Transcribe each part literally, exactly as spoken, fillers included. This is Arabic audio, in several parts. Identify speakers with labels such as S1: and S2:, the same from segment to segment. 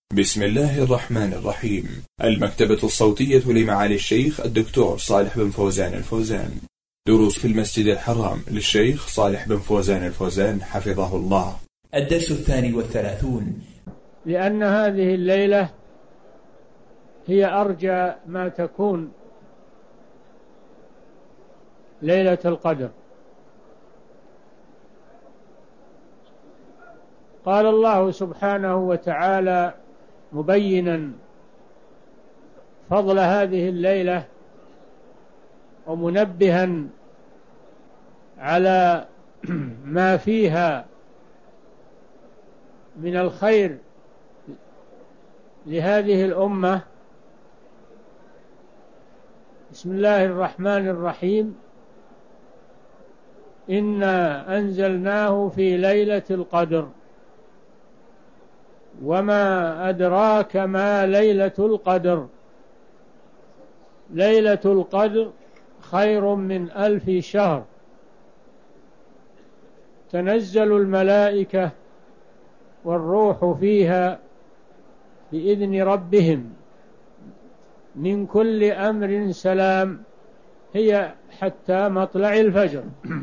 S1: بسم الله الرحمن الرحيم. المكتبة الصوتية لمعالي الشيخ الدكتور صالح بن فوزان الفوزان. دروس في المسجد الحرام للشيخ صالح بن فوزان الفوزان حفظه الله.
S2: الدرس الثاني والثلاثون.
S3: لأن هذه الليلة هي أرجى ما تكون ليلة القدر. قال الله سبحانه وتعالى مبينا فضل هذه الليلة ومنبها على ما فيها من الخير لهذه الأمة. بسم الله الرحمن الرحيم. إنا أنزلناه في ليلة القدر وما أدراك ما ليلة القدر. ليلة القدر خير من ألف شهر. تنزل الملائكة والروح فيها بإذن ربهم من كل أمر سلام هي حتى مطلع الفجر.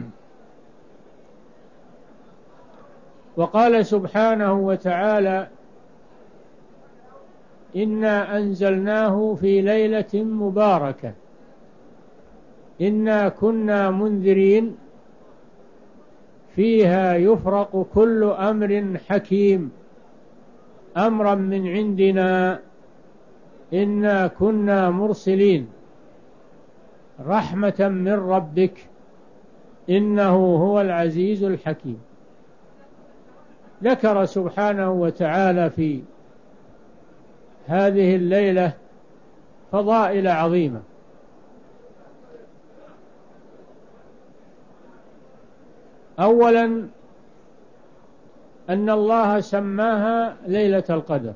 S3: وقال سبحانه وتعالى إنا أنزلناه في ليلة مباركة إنا كنا منذرين فيها يفرق كل أمر حكيم أمرا من عندنا إنا كنا مرسلين رحمة من ربك إنه هو العزيز الحكيم. ذكر سبحانه وتعالى في هذه الليلة فضائل عظيمة. أولا أن الله سماها ليلة القدر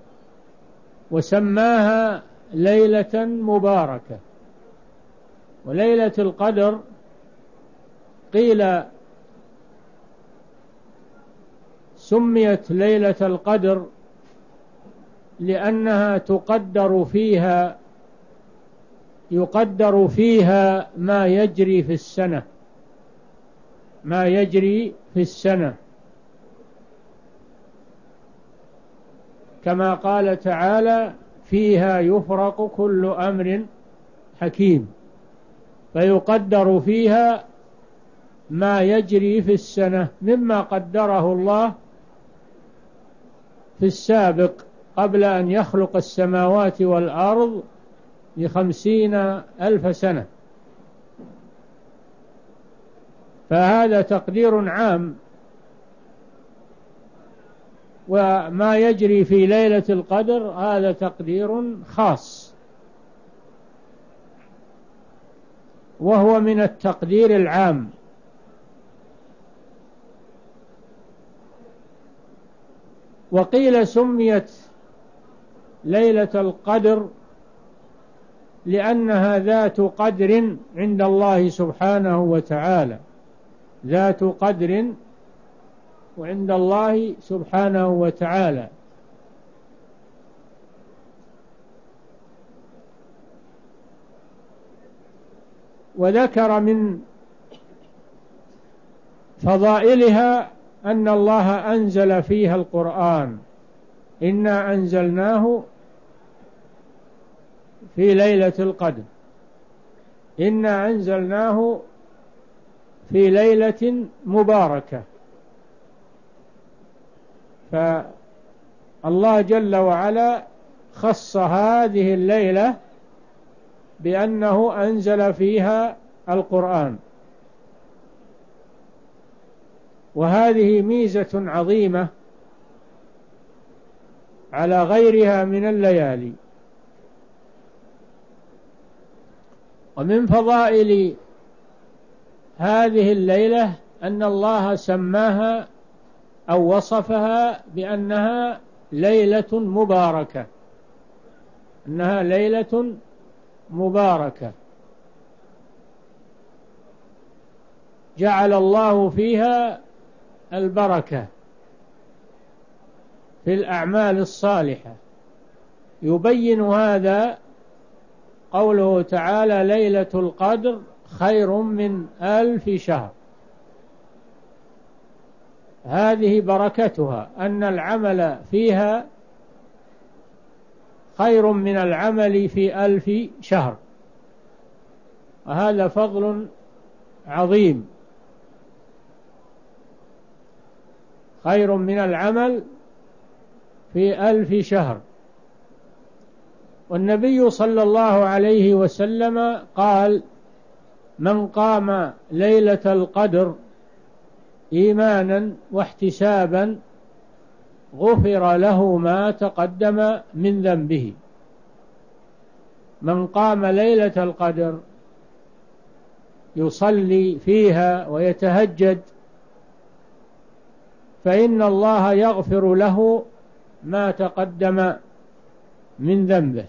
S3: وسماها ليلة مباركة. وليلة القدر قيل سميت ليلة القدر لأنها تقدر فيها يقدر فيها ما يجري في السنة ما يجري في السنة كما قال تعالى فيها يفرق كل أمر حكيم. فيقدر فيها ما يجري في السنة مما قدره الله في السابق قبل أن يخلق السماوات والأرض بخمسين ألف سنة. فهذا تقدير عام. وما يجري في ليلة القدر هذا تقدير خاص وهو من التقدير العام. وقيل سميت ليلة القدر لأنها ذات قدر عند الله سبحانه وتعالى ذات قدر وعند الله سبحانه وتعالى. وذكر من فضائلها أن الله أنزل فيها القرآن إنا أنزلناه في ليلة القدر إنا أنزلناه في ليلة مباركة. فالله جل وعلا خص هذه الليلة بأنه أنزل فيها القرآن. وهذه ميزة عظيمة على غيرها من الليالي. ومن فضائل هذه الليلة أن الله سماها أو وصفها بأنها ليلة مباركة أنها ليلة مباركة جعل الله فيها البركة في الأعمال الصالحة يبين هذا قوله تعالى ليلة القدر خير من ألف شهر. هذه بركتها أن العمل فيها خير من العمل في ألف شهر، وهذا فضل عظيم، خير من العمل في ألف شهر. والنبي صلى الله عليه وسلم قال من قام ليلة القدر إيمانا واحتسابا غفر له ما تقدم من ذنبه. من قام ليلة القدر يصلي فيها ويتهجد فإن الله يغفر له ما تقدم من ذنبه،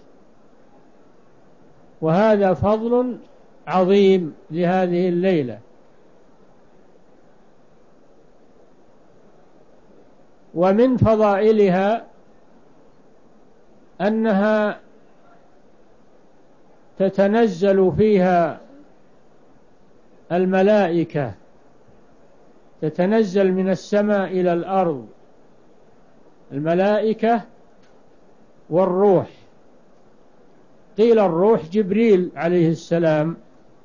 S3: وهذا فضل عظيم لهذه الليلة. ومن فضائلها أنها تتنزل فيها الملائكة، تتنزل من السماء إلى الأرض الملائكة والروح. قيل الروح جبريل عليه السلام،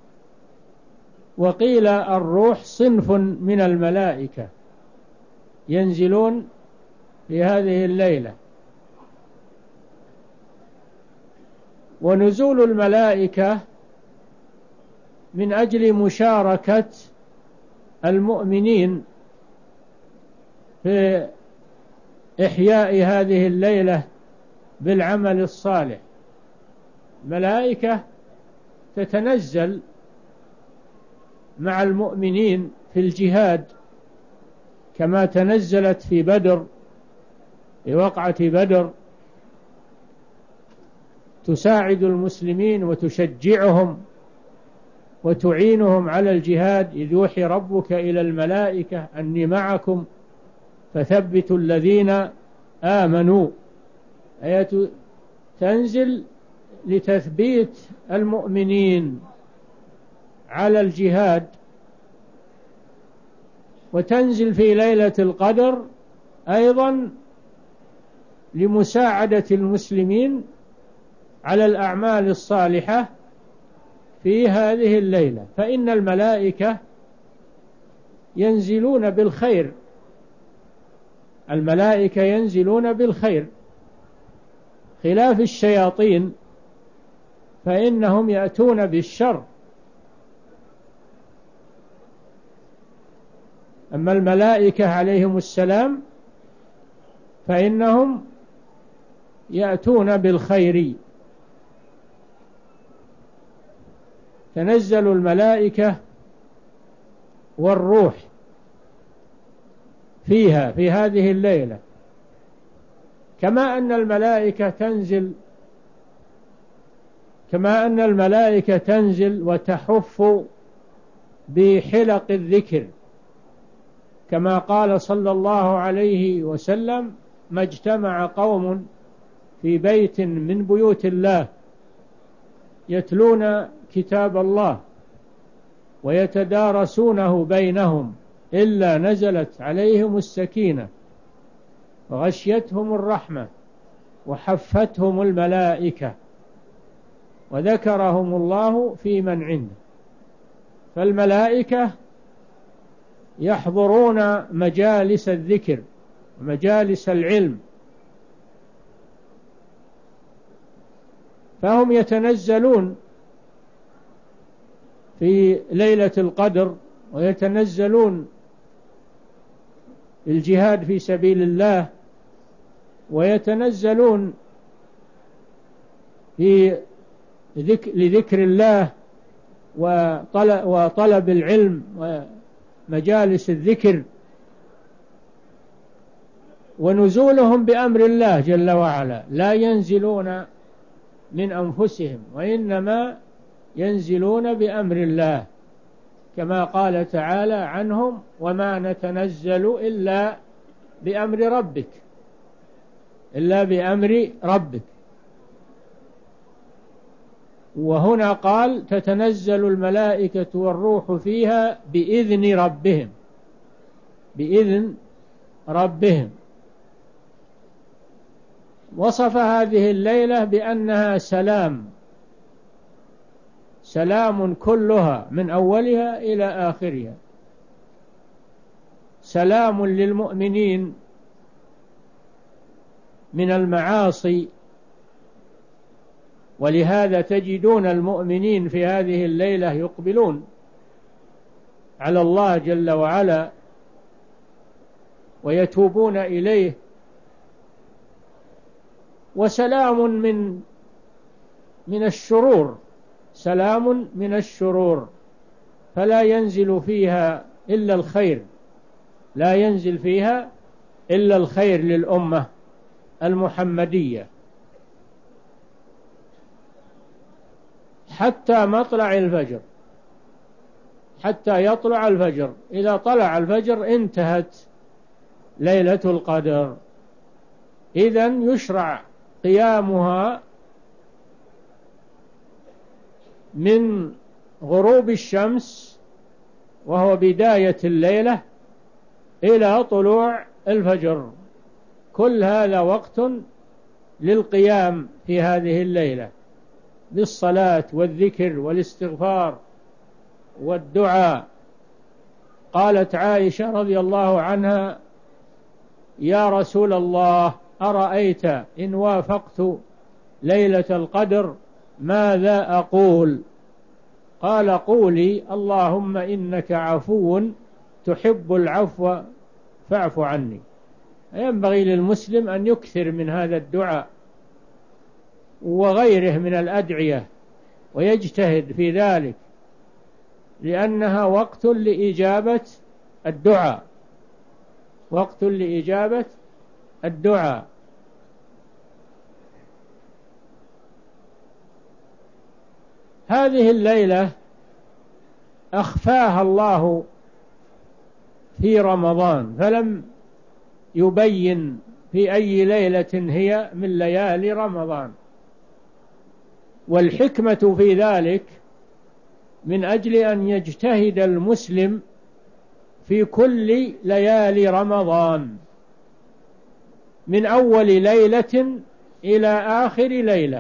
S3: وقيل الروح صنف من الملائكة ينزلون في هذه الليلة. ونزول الملائكة من أجل مشاركة المؤمنين في إحياء هذه الليلة بالعمل الصالح. ملائكة تتنزل مع المؤمنين في الجهاد كما تنزلت في بدر، في وقعة بدر، تساعد المسلمين وتشجعهم وتعينهم على الجهاد. إذ يوحي ربك إلى الملائكة أني معكم فثبتوا الذين آمنوا. آية تنزل لتثبيت المؤمنين على الجهاد، وتنزل في ليلة القدر أيضا لمساعدة المسلمين على الأعمال الصالحة في هذه الليلة. فإن الملائكة ينزلون بالخير، الملائكة ينزلون بالخير خلاف الشياطين فإنهم يأتون بالشر. أما الملائكة عليهم السلام فإنهم يأتون بالخير. تنزل الملائكة والروح فيها في هذه الليلة، كما أن الملائكة تنزل كما أن الملائكة تنزل وتحف بحلق الذكر، كما قال صلى الله عليه وسلم ما اجتمع قوم في بيت من بيوت الله يتلون كتاب الله ويتدارسونه بينهم إلا نزلت عليهم السكينة وغشيتهم الرحمة وحفتهم الملائكة وذكرهم الله في من عنده. فالملائكة يحضرون مجالس الذكر ومجالس العلم، فهم يتنزلون في ليلة القدر ويتنزلون الجهاد في سبيل الله، ويتنزلون في ذكر لذكر الله وطلب, وطلب العلم ومجالس الذكر، ونزولهم بأمر الله جل وعلا، لا ينزلون من أنفسهم وإنما ينزلون بأمر الله، كما قال تعالى عنهم وما نتنزل إلا بأمر ربك إلا بأمر ربك. وهنا قال تتنزل الملائكة والروح فيها بإذن ربهم، بإذن ربهم. وصف هذه الليلة بأنها سلام، سلام كلها من أولها إلى آخرها، سلام للمؤمنين من المعاصي. ولهذا تجدون المؤمنين في هذه الليلة يقبلون على الله جل وعلا ويتوبون إليه، وسلام من من الشرور، سلام من الشرور، فلا ينزل فيها إلا الخير، لا ينزل فيها إلا الخير للأمة المحمدية حتى مطلع الفجر، حتى يطلع الفجر. إذا طلع الفجر انتهت ليلة القدر. إذن يشرع قيامها من غروب الشمس وهو بداية الليلة إلى طلوع الفجر، كل هذا وقت للقيام في هذه الليلة بالصلاة والذكر والاستغفار والدعاء. قالت عائشة رضي الله عنها: يا رسول الله، أرأيت إن وافقت ليلة القدر ماذا أقول؟ قال: قولي اللهم إنك عفو تحب العفو فاعف عني. ينبغي للمسلم أن يكثر من هذا الدعاء وغيره من الأدعية ويجتهد في ذلك، لأنها وقت لإجابة الدعاء، وقت لإجابة الدعاء. هذه الليلة أخفاها الله في رمضان، فلم يبين في أي ليلة هي من ليالي رمضان. والحكمة في ذلك من أجل أن يجتهد المسلم في كل ليالي رمضان من أول ليلة إلى آخر ليلة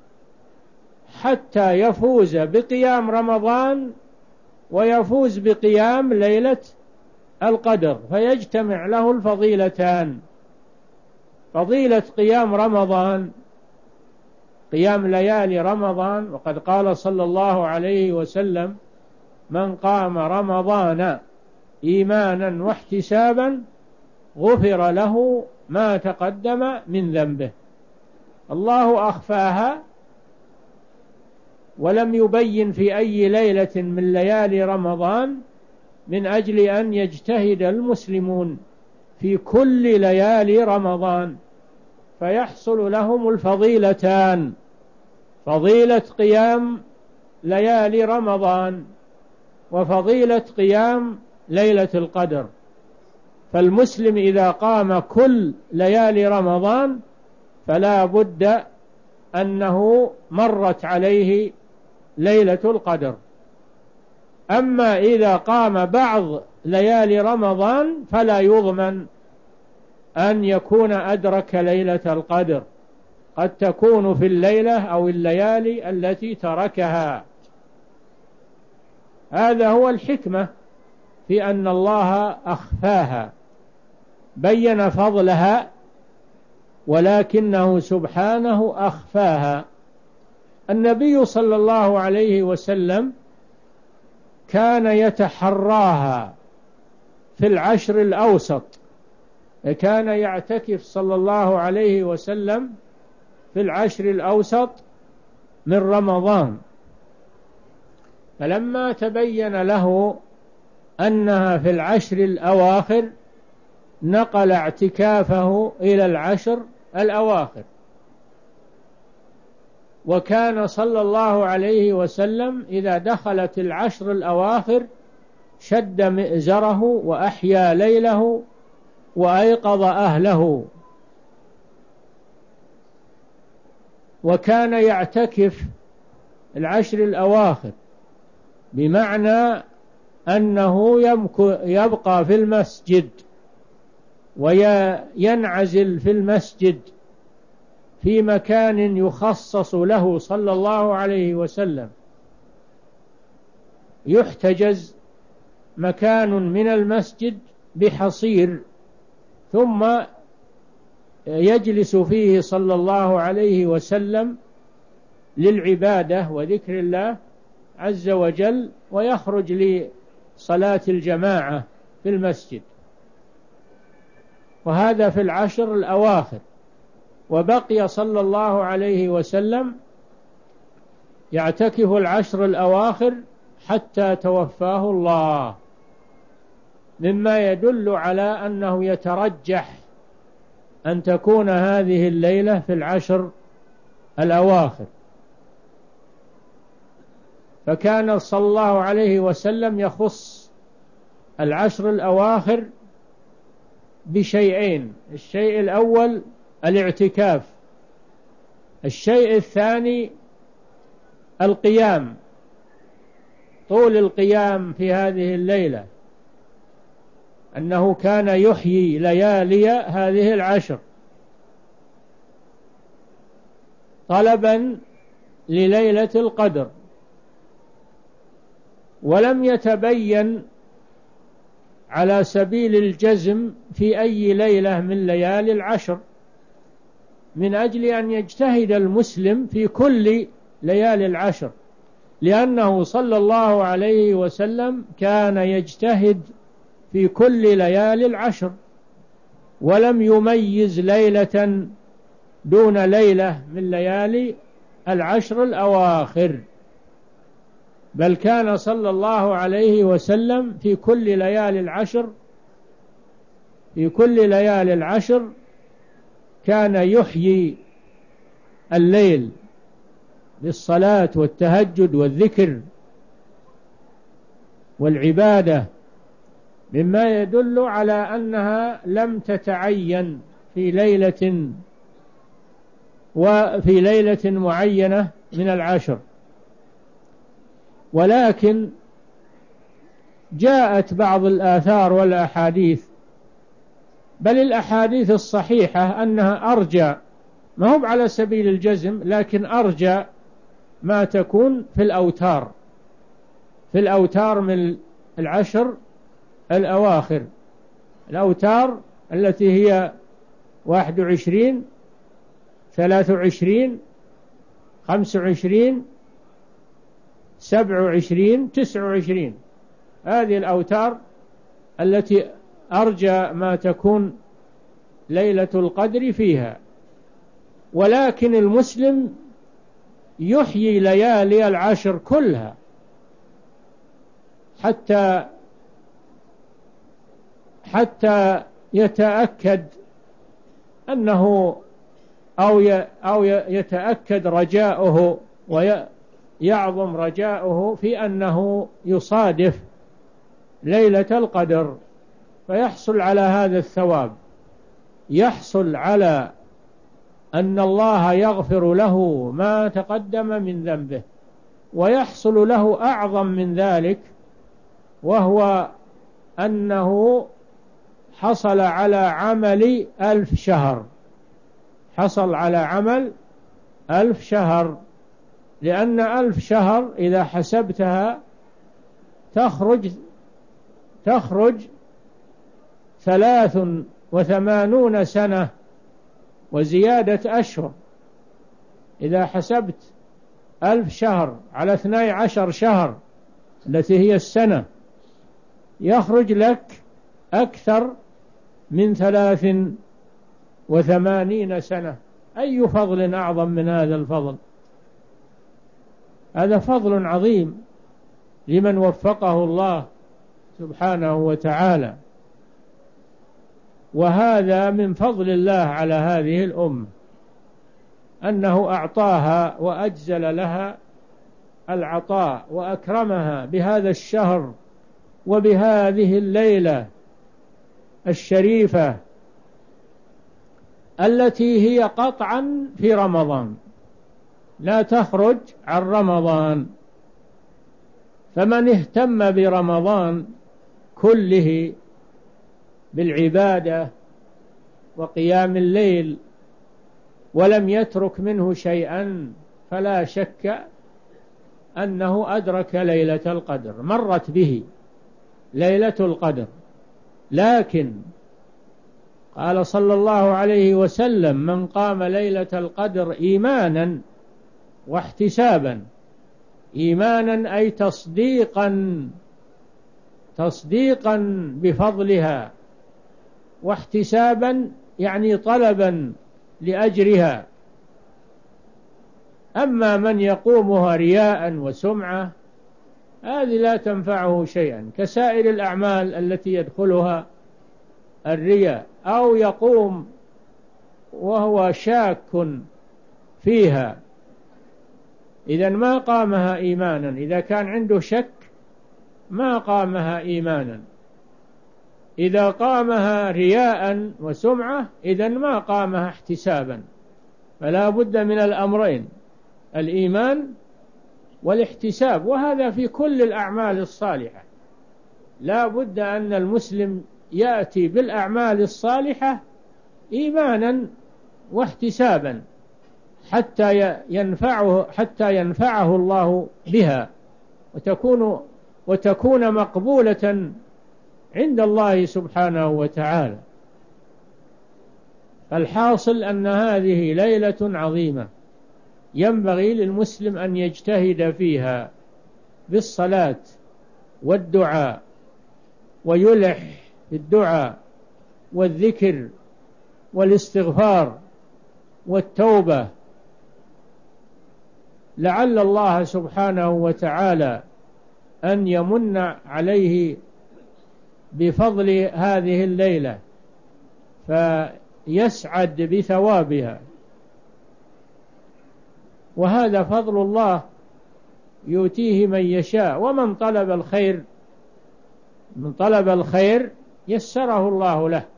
S3: حتى يفوز بقيام رمضان ويفوز بقيام ليلة القدر، فيجتمع له الفضيلتان: فضيلة قيام رمضان، قيام ليالي رمضان. وقد قال صلى الله عليه وسلم: من قام رمضان إيمانا واحتسابا غفر له ما تقدم من ذنبه. الله أخفاها ولم يبين في أي ليلة من ليالي رمضان من أجل أن يجتهد المسلمون في كل ليالي رمضان فيحصل لهم الفضيلتان: فضيلة قيام ليالي رمضان وفضيلة قيام ليلة القدر. فالمسلم إذا قام كل ليالي رمضان فلا بد أنه مرت عليه ليلة القدر. أما إذا قام بعض ليالي رمضان فلا يضمن أن يكون أدرك ليلة القدر، قد تكون في الليلة أو الليالي التي تركها. هذا هو الحكمة في أن الله أخفاها، بين فضلها ولكنه سبحانه أخفاها. النبي صلى الله عليه وسلم كان يتحراها في العشر الأوسط، كان يعتكف صلى الله عليه وسلم في العشر الأوسط من رمضان، فلما تبين له أنها في العشر الأواخر نقل اعتكافه إلى العشر الأواخر. وكان صلى الله عليه وسلم إذا دخلت العشر الأواخر شد مئزره وأحيا ليله وأيقظ أهله، وكان يعتكف العشر الأواخر، بمعنى أنه يبقى في المسجد وينعزل في المسجد في مكان يخصص له صلى الله عليه وسلم، يحتجز مكان من المسجد بحصير، ثم يجلس فيه صلى الله عليه وسلم للعبادة وذكر الله عز وجل، ويخرج لصلاة الجماعة في المسجد. وهذا في العشر الأواخر. وبقي صلى الله عليه وسلم يعتكف العشر الأواخر حتى توفاه الله، مما يدل على أنه يترجح أن تكون هذه الليلة في العشر الأواخر. فكان صلى الله عليه وسلم يخص العشر الأواخر بشيئين: الشيء الأول الاعتكاف، الشيء الثاني القيام، طول القيام في هذه الليلة، أنه كان يحيي ليالي هذه العشر طلبا لليلة القدر. ولم يتبين على سبيل الجزم في أي ليلة من ليالي العشر، من أجل أن يجتهد المسلم في كل ليالي العشر، لأنه صلى الله عليه وسلم كان يجتهد في كل ليالي العشر، ولم يميز ليلة دون ليلة من ليالي العشر الأواخر، بل كان صلى الله عليه وسلم في كل ليالي العشر في كل ليالي العشر كان يحيي الليل بالصلاة والتهجد والذكر والعبادة، مما يدل على أنها لم تتعين في ليلة وفي ليلة معينة من العشر. ولكن جاءت بعض الآثار والأحاديث، بل الأحاديث الصحيحة أنها أرجى، ما هو على سبيل الجزم، لكن أرجى ما تكون في الأوتار في الأوتار من العشر الأواخر، الأوتار التي هي واحد وعشرين، ثلاث وعشرين، خمس وعشرين، سبع وعشرين، تسع وعشرين، هذه الأوتار التي أرجى ما تكون ليلة القدر فيها. ولكن المسلم يحيي ليالي العشر كلها حتى حتى يتأكد أنه أو أو يتأكد رجاؤه ويعظم رجاؤه في أنه يصادف ليلة القدر، فيحصل على هذا الثواب، يحصل على أن الله يغفر له ما تقدم من ذنبه، ويحصل له أعظم من ذلك، وهو أنه حصل على عمل ألف شهر حصل على عمل ألف شهر لأن ألف شهر إذا حسبتها تخرج تخرج ثلاث وثمانون سنة وزيادة أشهر. إذا حسبت ألف شهر على اثني عشر شهر التي هي السنة، يخرج لك أكثر من ثلاث وثمانين سنة. أي فضل أعظم من هذا الفضل؟ هذا فضل عظيم لمن وفقه الله سبحانه وتعالى، وهذا من فضل الله على هذه الأمة، أنه أعطاها وأجزل لها العطاء وأكرمها بهذا الشهر وبهذه الليلة الشريفة التي هي قطعا في رمضان، لا تخرج عن رمضان. فمن اهتم برمضان كله بالعبادة وقيام الليل ولم يترك منه شيئا فلا شك أنه أدرك ليلة القدر، مرت به ليلة القدر. لكن قال صلى الله عليه وسلم: من قام ليلة القدر إيمانا واحتسابا، إيمانا أي تصديقا تصديقا بفضلها، واحتسابا يعني طلبا لأجرها. أما من يقومها رياء وسمعة هذه لا تنفعه شيئا، كسائر الأعمال التي يدخلها الرياء، أو يقوم وهو شاك فيها، إذن ما قامها إيمانا. إذا كان عنده شك ما قامها إيمانا. إذا قامها رياء وسمعة إذن ما قامها احتسابا. فلا بد من الأمرين، الإيمان والاحتساب، وهذا في كل الأعمال الصالحة. لا بد أن المسلم يأتي بالأعمال الصالحة إيمانا واحتسابا حتى ينفعه حتى ينفعه الله بها، وتكون وتكون مقبولة عند الله سبحانه وتعالى. الحاصل أن هذه ليلة عظيمة ينبغي للمسلم أن يجتهد فيها بالصلاة والدعاء، ويلح في الدعاء والذكر والاستغفار والتوبة، لعل الله سبحانه وتعالى أن يمن عليه بفضل هذه الليلة فيسعد بثوابها. وهذا فضل الله يؤتيه من يشاء. ومن طلب الخير من طلب الخير يسره الله له.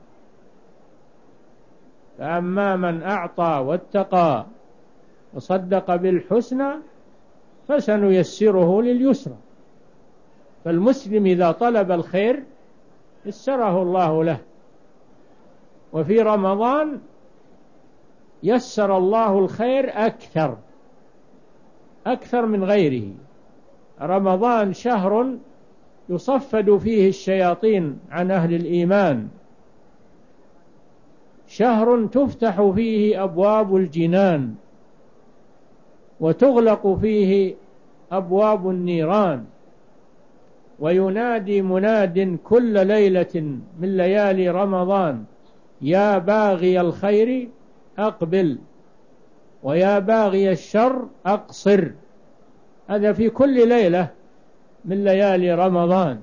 S3: فأما من أعطى واتقى وصدق بالحسنى فسنيسره لليسرى. فالمسلم إذا طلب الخير يسره الله له. وفي رمضان يسر الله الخير أكثر أكثر من غيره. رمضان شهر يصفد فيه الشياطين عن أهل الإيمان، شهر تفتح فيه أبواب الجنان وتغلق فيه أبواب النيران، وينادي مناد كل ليلة من ليالي رمضان: يا باغي الخير أقبل، ويا باغي الشر أقصر. هذا في كل ليلة من ليالي رمضان.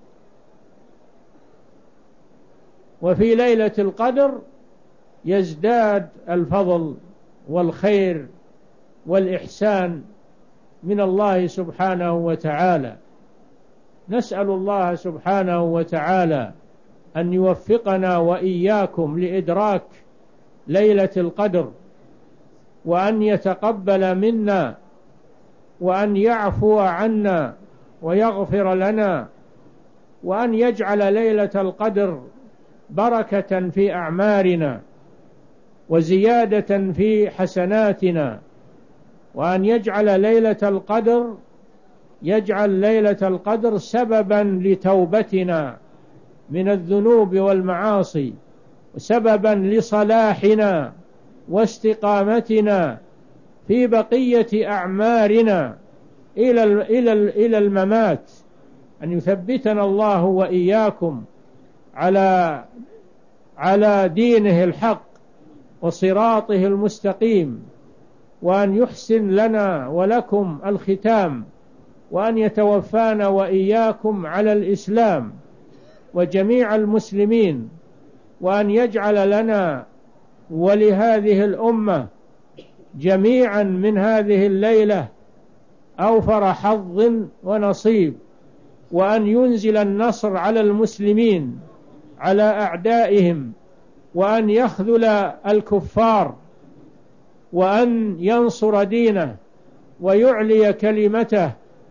S3: وفي ليلة القدر يزداد الفضل والخير والإحسان من الله سبحانه وتعالى. نسأل الله سبحانه وتعالى أن يوفقنا وإياكم لإدراك ليلة القدر، وأن يتقبل منا، وأن يعفو عنا ويغفر لنا، وأن يجعل ليلة القدر بركة في أعمارنا وزيادة في حسناتنا، وأن يجعل ليلة القدر يجعل ليلة القدر سببا لتوبتنا من الذنوب والمعاصي، وسببا لصلاحنا واستقامتنا في بقية أعمارنا إلى إلى إلى الممات. أن يثبتنا الله وإياكم على على دينه الحق وصراطه المستقيم، وأن يحسن لنا ولكم الختام، وأن يتوفانا وإياكم على الإسلام وجميع المسلمين، وأن يجعل لنا ولهذه الأمة جميعا من هذه الليلة أوفر حظ ونصيب، وأن ينزل النصر على المسلمين على أعدائهم، وأن يخذل الكفار وأن ينصر دينه ويعلي كلمته.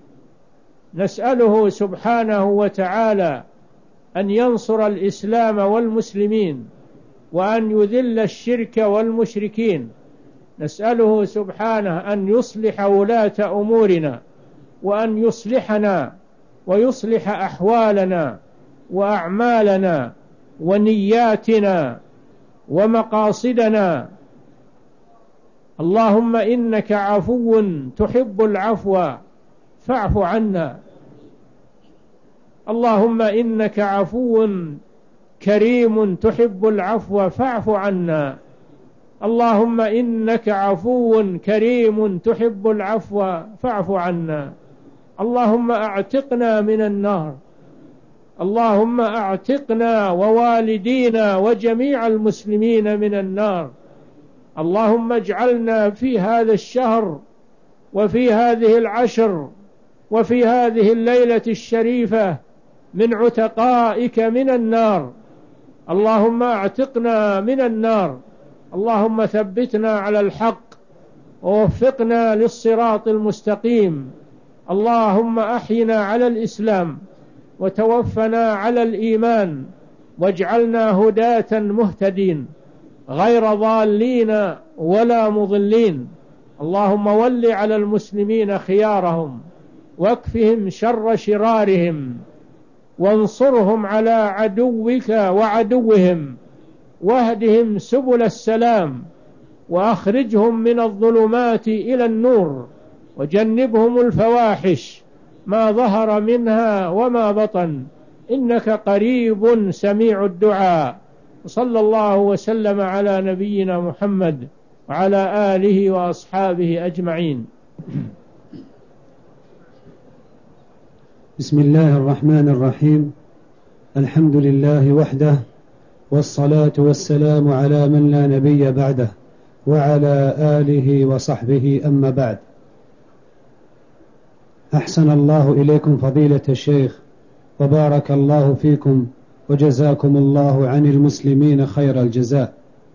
S3: نسأله سبحانه وتعالى أن ينصر الإسلام والمسلمين وأن يذل الشرك والمشركين. نسأله سبحانه أن يصلح ولاة أمورنا وأن يصلحنا ويصلح أحوالنا وأعمالنا ونياتنا ومقاصدنا. اللهم إنك عفو تحب العفو فاعف عنا. اللهم إنك عفو كريم تحب العفو فاعف عنا. اللهم إنك عفو كريم تحب العفو فاعف عنا. اللهم أعتقنا من النار. اللهم أعتقنا ووالدينا وجميع المسلمين من النار. اللهم اجعلنا في هذا الشهر وفي هذه العشر وفي هذه الليلة الشريفة من عتقائك من النار. اللهم اعتقنا من النار. اللهم ثبتنا على الحق ووفقنا للصراط المستقيم. اللهم أحينا على الإسلام وتوفنا على الإيمان واجعلنا هداة مهتدين غير ضالين ولا مضلين. اللهم ول على المسلمين خيارهم واكفهم شر شرارهم وانصرهم على عدوك وعدوهم واهدهم سبل السلام وأخرجهم من الظلمات إلى النور وجنبهم الفواحش ما ظهر منها وما بطن إنك قريب سميع الدعاء. صلى الله وسلم على نبينا محمد وعلى آله وأصحابه أجمعين.
S4: بسم الله الرحمن الرحيم. الحمد لله وحده والصلاة والسلام على من لا نبي بعده وعلى آله وصحبه. أما بعد، أحسن الله إليكم فضيلة الشيخ وبارك الله فيكم وجزاكم الله عن المسلمين خير الجزاء.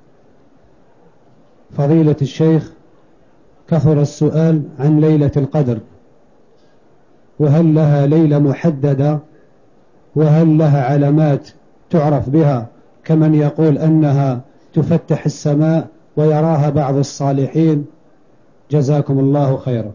S4: فضيلة الشيخ، كثر السؤال عن ليلة القدر، وهل لها ليلة محددة؟ وهل لها علامات تعرف بها كمن يقول أنها تفتح السماء ويراها بعض الصالحين؟ جزاكم الله خيرا.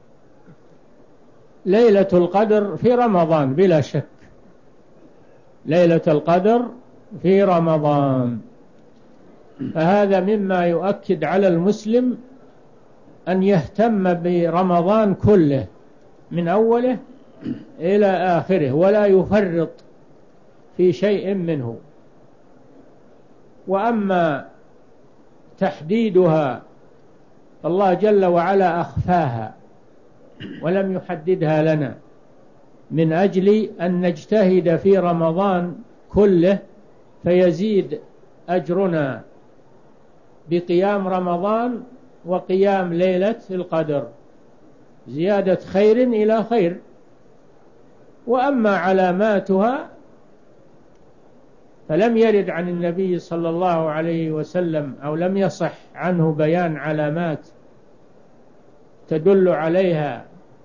S3: ليلة القدر في رمضان بلا شك. ليلة القدر في رمضان، فهذا مما يؤكد على المسلم أن يهتم برمضان كله من أوله إلى آخره ولا يفرط في شيء منه. وأما تحديدها الله جل وعلا أخفاها ولم يحددها لنا من أجل أن نجتهد في رمضان كله فيزيد أجرنا بقيام رمضان وقيام ليلة القدر، زيادة خير إلى خير. وأما علاماتها فلم يرد عن النبي صلى الله عليه وسلم أو لم يصح عنه بيان علامات تدل عليها،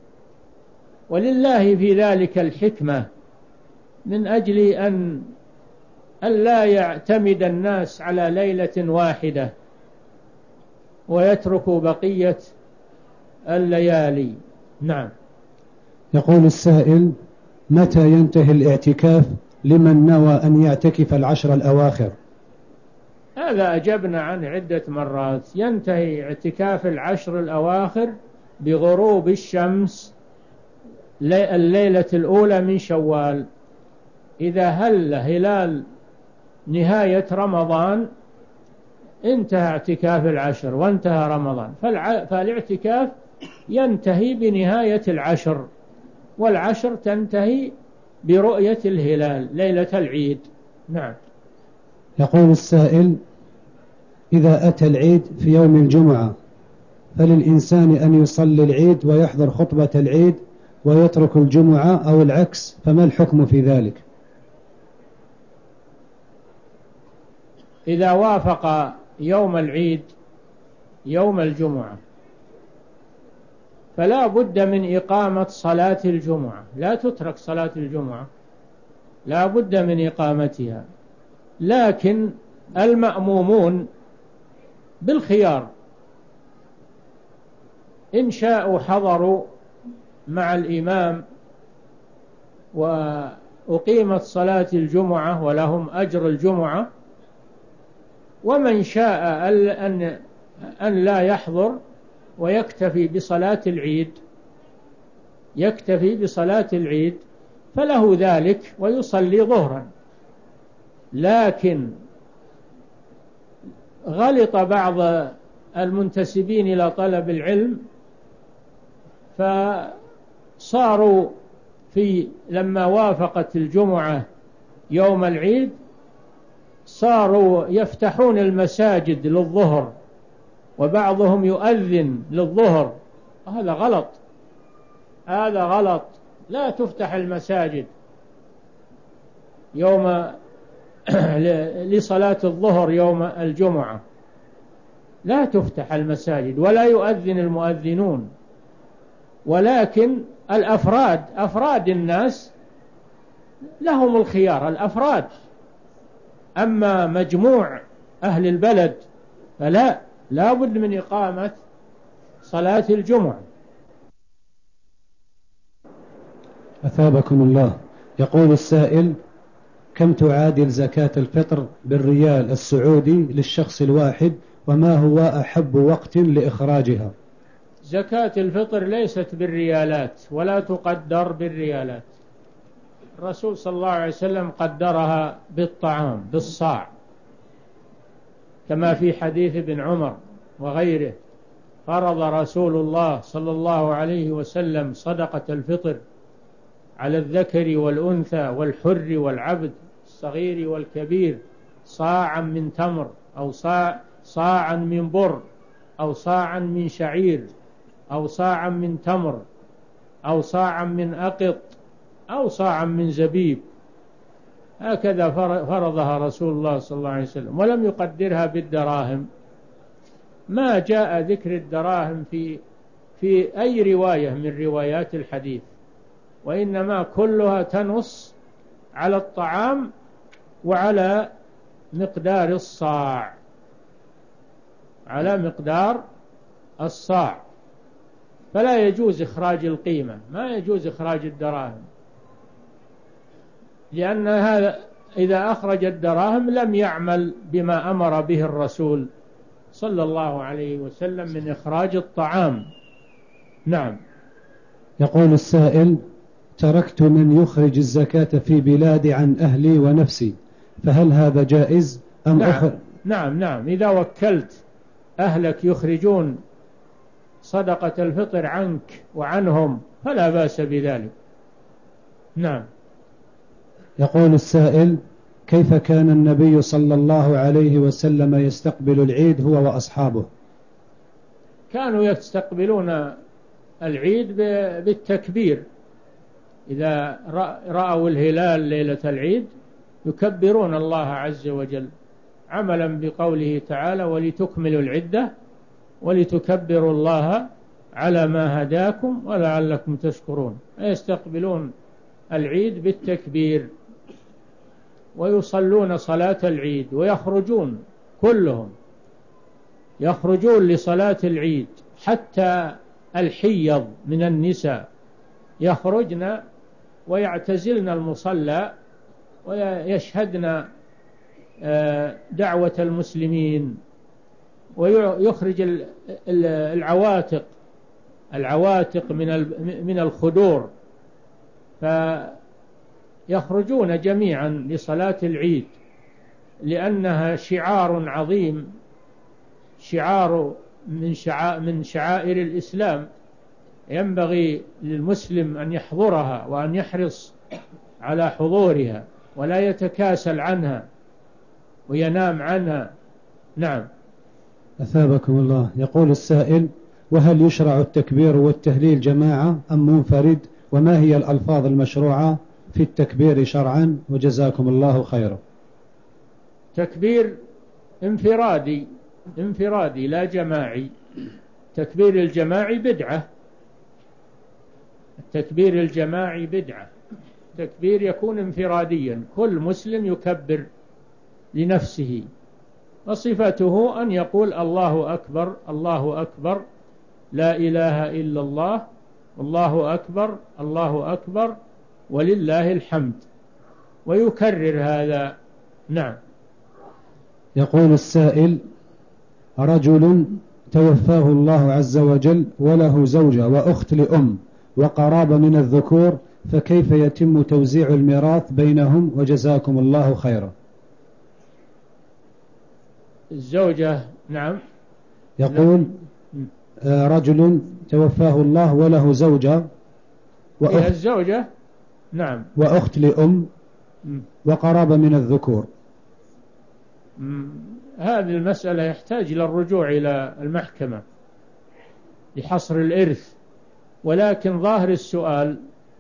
S3: ولله في ذلك الحكمة من أجل أن ألا يعتمد الناس على ليلة واحدة ويتركوا بقية الليالي. نعم.
S4: يقول السائل: متى ينتهي الاعتكاف لمن نوى أن يعتكف العشر الأواخر؟
S3: هذا أجبنا عنه عدة مرات. ينتهي اعتكاف العشر الأواخر بغروب الشمس الليلة الأولى من شوال. إذا هل هلال نهاية رمضان انتهى اعتكاف العشر وانتهى رمضان، فالاعتكاف ينتهي بنهاية العشر، والعشر تنتهي برؤية الهلال ليلة العيد. نعم.
S4: يقول السائل: إذا أتى العيد في يوم الجمعة فللإنسان أن يصلي العيد ويحضر خطبة العيد ويترك الجمعة أو العكس، فما الحكم في ذلك؟
S3: إذا وافق يوم العيد يوم الجمعة، فلا بد من إقامة صلاة الجمعة، لا تترك صلاة الجمعة، لا بد من إقامتها. لكن المأمومون بالخيار، إن شاءوا حضروا مع الإمام وأقيمت صلاة الجمعة ولهم أجر الجمعة، ومن شاء أن أن لا يحضر ويكتفي بصلاة العيد يكتفي بصلاة العيد فله ذلك ويصلي ظهرا. لكن غلط بعض المنتسبين إلى طلب العلم، فصاروا في لما وافقت الجمعة يوم العيد صاروا يفتحون المساجد للظهر، وبعضهم يؤذن للظهر. هذا غلط، هذا غلط. لا تفتح المساجد يوم لصلاة الظهر يوم الجمعة، لا تفتح المساجد ولا يؤذن المؤذنون، ولكن الأفراد أفراد الناس لهم الخيار، الأفراد. أما مجموع أهل البلد فلا، لا بد من إقامة صلاة الجمعة.
S4: أثابكم الله. يقول السائل: كم تعادل زكاة الفطر بالريال السعودي للشخص الواحد، وما هو أحب وقت لإخراجها؟
S3: زكاة الفطر ليست بالريالات ولا تقدر بالريالات. الرسول صلى الله عليه وسلم قدرها بالطعام، بالصاع، كما في حديث ابن عمر وغيره: فرض رسول الله صلى الله عليه وسلم صدقة الفطر على الذكر والأنثى والحر والعبد الصغير والكبير صاعا من تمر، أو صاع صاعا من بر، أو صاعا من شعير، أو صاعا من تمر، أو صاعا من أقط، أو صاعا من زبيب. هكذا فرضها رسول الله صلى الله عليه وسلم، ولم يقدرها بالدراهم. ما جاء ذكر الدراهم في في أي رواية من روايات الحديث، وإنما كلها تنص على الطعام وعلى مقدار الصاع، على مقدار الصاع. فلا يجوز إخراج القيمة، ما يجوز إخراج الدراهم، لأن هذا إذا أخرج الدراهم لم يعمل بما أمر به الرسول صلى الله عليه وسلم من إخراج الطعام. نعم.
S4: يقول السائل: تركت من يخرج الزكاة في بلادي عن أهلي ونفسي، فهل هذا جائز أم
S3: نعم
S4: أخر؟
S3: نعم نعم إذا وكلت أهلك يخرجون صدقة الفطر عنك وعنهم فلا بأس بذلك. نعم.
S4: يقول السائل: كيف كان النبي صلى الله عليه وسلم يستقبل العيد هو وأصحابه؟
S3: كانوا يستقبلون العيد بالتكبير، إذا رأوا الهلال ليلة العيد يكبرون الله عز وجل، عملا بقوله تعالى: ولتكملوا العدة ولتكبروا الله على ما هداكم ولعلكم تشكرون. يستقبلون العيد بالتكبير ويصلون صلاة العيد، ويخرجون كلهم يخرجون لصلاة العيد، حتى الحيض من النساء يخرجن ويعتزلن المصلى ويشهدن دعوة المسلمين، ويخرج العواتق العواتق من من الخدور، فيخرجون جميعا لصلاة العيد، لأنها شعار عظيم، شعار من شعائر من شعائر الإسلام، ينبغي للمسلم أن يحضرها وأن يحرص على حضورها ولا يتكاسل عنها وينام عنها. نعم.
S4: أثابكم الله. يقول السائل: وهل يشرع التكبير والتهليل جماعة أم منفرد؟ وما هي الألفاظ المشروعة في التكبير شرعا؟ وجزاكم الله خيرا.
S3: تكبير انفرادي انفرادي لا جماعي. التكبير الجماعي بدعة، التكبير الجماعي بدعة، تكبير يكون انفراديا، كل مسلم يكبر لنفسه، وصفته أن يقول الله أكبر الله أكبر لا إله إلا الله، الله أكبر الله أكبر ولله الحمد، ويكرر هذا. نعم.
S4: يقول السائل: رجل توفاه الله عز وجل وله زوجة وأخت لأم وقرابة من الذكور، فكيف يتم توزيع الميراث بينهم وجزاكم الله خيرا؟
S3: الزوجة. نعم.
S4: يقول: رجل توفاه الله وله زوجة
S3: وأخت الزوجة. نعم.
S4: وأخت لأم وقرابة من الذكور.
S3: هذه المسألة يحتاج إلى الرجوع إلى المحكمة لحصر الإرث، ولكن ظاهر السؤال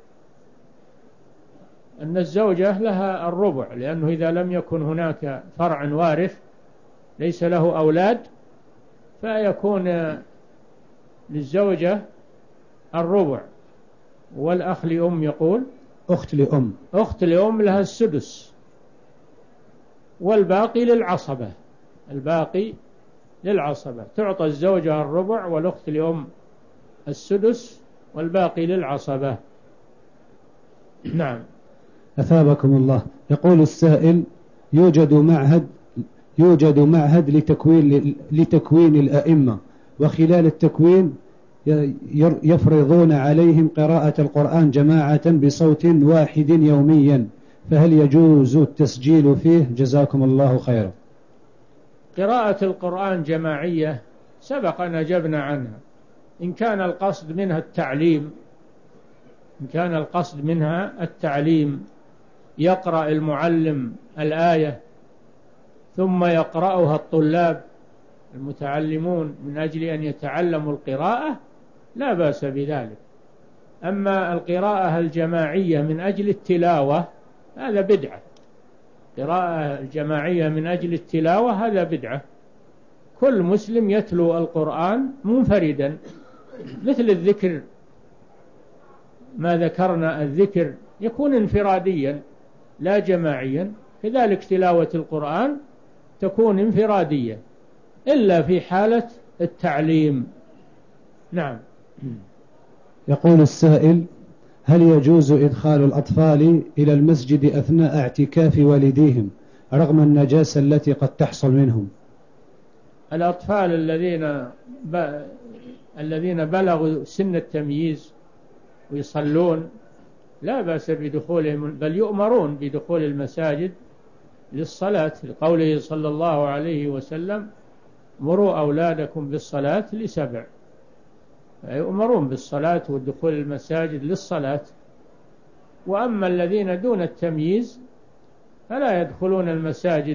S3: أن الزوجة لها الربع، لأنه إذا لم يكن هناك فرع وارث ليس له أولاد فيكون للزوجة الربع، والأخ لأم يقول
S4: أخت لأم
S3: أخت لأم لها السدس، والباقي للعصبة، الباقي للعصبة، تعطى الزوجة الربع والأخت لأم السدس والباقي للعصبة. نعم.
S4: أثابكم الله. يقول السائل: يوجد معهد يوجد معهد لتكوين لتكوين الأئمة، وخلال التكوين يفرضون عليهم قراءة القرآن جماعة بصوت واحد يوميا، فهل يجوز التسجيل فيه؟ جزاكم الله خيرا.
S3: قراءة القرآن جماعية سبق أن أجبنا عنها، إن كان القصد منها التعليم إن كان القصد منها التعليم يقرأ المعلم الآية ثم يقرأها الطلاب المتعلمون من أجل أن يتعلموا القراءة لا بأس بذلك. أما القراءة الجماعية من أجل التلاوة هذا بدعة، قراءة الجماعية من أجل التلاوة هذا بدعة. كل مسلم يتلو القرآن منفردا، مثل الذكر ما ذكرنا، الذكر يكون انفراديا لا جماعيا، كذلك تلاوة القرآن تكون انفرادية إلا في حالة التعليم. نعم.
S4: يقول السائل: هل يجوز إدخال الأطفال إلى المسجد أثناء اعتكاف والديهم رغم النجاسة التي قد تحصل منهم؟
S3: الأطفال الذين ب... الذين بلغوا سن التمييز ويصلون لا بأس بدخولهم، بل يؤمرون بدخول المساجد للصلاة، لقوله صلى الله عليه وسلم: مروا أولادكم بالصلاة لسبع، يؤمرون بالصلاة والدخول المساجد للصلاة. وأما الذين دون التمييز فلا يدخلون المساجد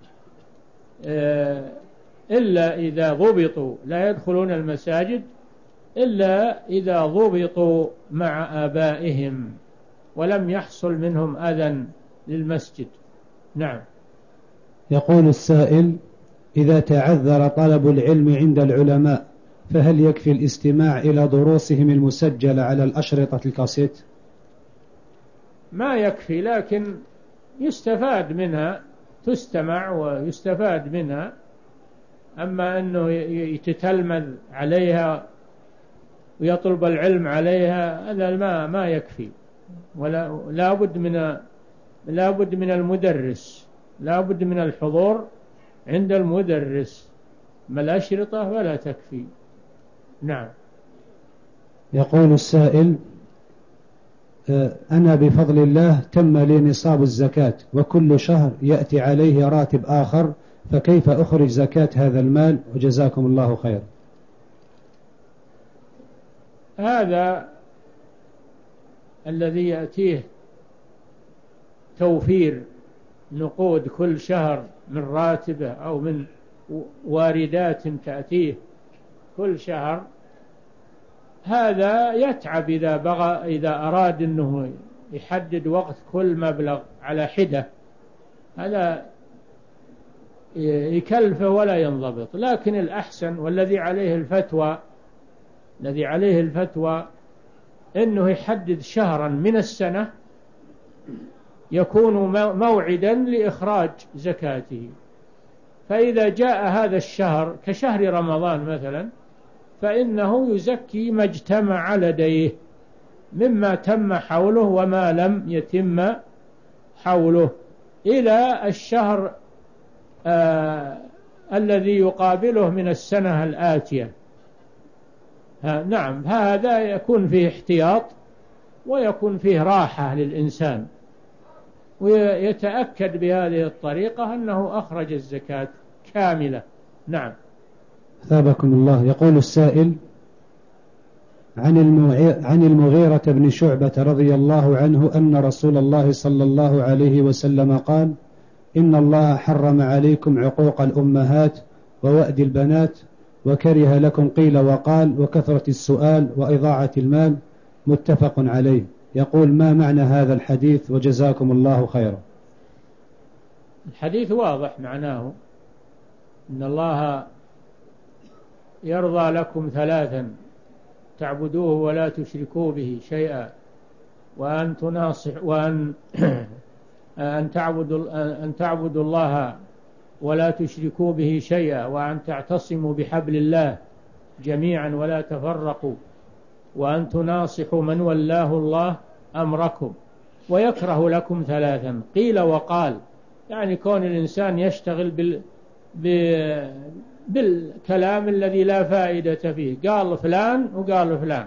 S3: إلا إذا ضبطوا، لا يدخلون المساجد إلا إذا ضبطوا مع آبائهم ولم يحصل منهم أذى للمسجد. نعم.
S4: يقول السائل: إذا تعذر طلب العلم عند العلماء فهل يكفي الاستماع إلى دروسهم المسجلة على الأشرطة الكاسيت؟
S3: ما يكفي، لكن يستفاد منها، تستمع ويستفاد منها. أما أنه يتتلمذ عليها ويطلب العلم عليها هذا ما ما يكفي، ولا لا بد من لا بد من المدرس، لا بد من الحضور عند المدرس، ما الأشرطة ولا تكفي. نعم.
S4: يقول السائل: أنا بفضل الله تم لي نصاب الزكاة وكل شهر يأتي عليه راتب آخر، فكيف أخرج زكاة هذا المال؟ وجزاكم الله خير.
S3: هذا الذي يأتيه توفير نقود كل شهر من راتبه أو من واردات تأتيه كل شهر، هذا يتعب إذا بغى إذا أراد أنه يحدد وقت كل مبلغ على حدة، هذا يكلفه ولا ينضبط. لكن الأحسن والذي عليه الفتوى الذي عليه الفتوى أنه يحدد شهرا من السنة يكون موعدا لإخراج زكاته. فإذا جاء هذا الشهر كشهر رمضان مثلا فإنه يزكي ما اجتمع لديه مما تم حوله وما لم يتم حوله إلى الشهر آه الذي يقابله من السنة الآتية. نعم، هذا يكون فيه احتياط ويكون فيه راحة للإنسان، ويتأكد بهذه الطريقة أنه أخرج الزكاة كاملة. نعم.
S4: ثابكم الله. يقول السائل: عن المغيرة بن شعبة رضي الله عنه أن رسول الله صلى الله عليه وسلم قال: إن الله حرم عليكم عقوق الأمهات ووأد البنات وكره لكم قيل وقال وكثرة السؤال وإضاعة المال، متفق عليه. يقول: ما معنى هذا الحديث وجزاكم الله خيرا؟
S3: الحديث واضح معناه، إن الله يرضى لكم ثلاثا تعبدوه ولا تشركوا به شيئا، وأن تناصح وأن أن تعبدوا أن تعبدوا الله ولا تشركوا به شيئا، وأن تعتصموا بحبل الله جميعا ولا تفرقوا، وأن تناصحوا من ولاه الله أمركم، ويكره لكم ثلاثا قيل وقال، يعني كون الإنسان يشتغل بال بالكلام الذي لا فائدة فيه، قال فلان وقال فلان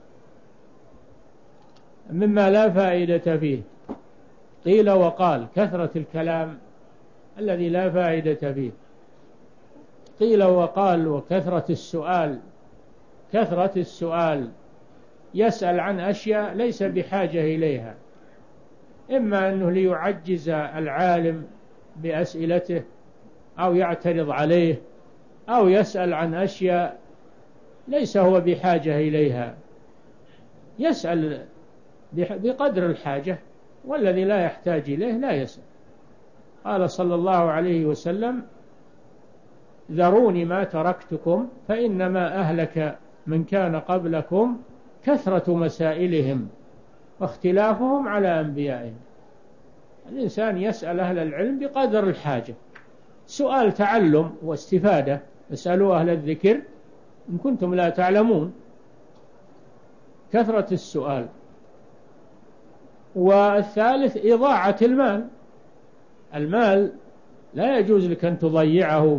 S3: مما لا فائدة فيه. قيل وقال، كثرة الكلام الذي لا فائدة فيه. قيل وقال وكثرة السؤال، كثرة السؤال يسأل عن أشياء ليس بحاجة إليها، إما أنه ليعجز العالم بأسئلته أو يعترض عليه، أو يسأل عن أشياء ليس هو بحاجة إليها، يسأل بقدر الحاجة، والذي لا يحتاج إليه لا يسأل. قال صلى الله عليه وسلم: ذروني ما تركتكم فإنما أهلك من كان قبلكم كثرة مسائلهم واختلافهم على أنبيائهم. الإنسان يسأل أهل العلم بقدر الحاجة، سؤال تعلم واستفادة، اسألوا أهل الذكر إن كنتم لا تعلمون. كثرة السؤال. والثالث إضاعة المال. المال لا يجوز لك أن تضيعه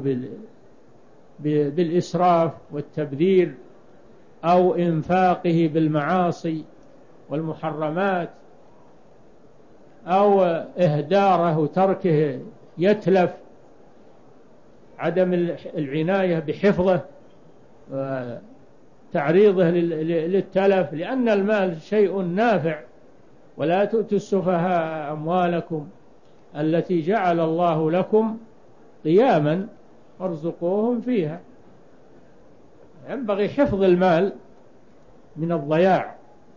S3: بالإسراف والتبذير أو إنفاقه بالمعاصي والمحرمات، أو إهداره وتركه يتلف، عدم العناية بحفظه وتعريضه للتلف، لأن المال شيء نافع. ولا تؤتوا السفهاء أموالكم التي جعل الله لكم قياما وارزقوهم فيها. ينبغي حفظ المال من الضياع،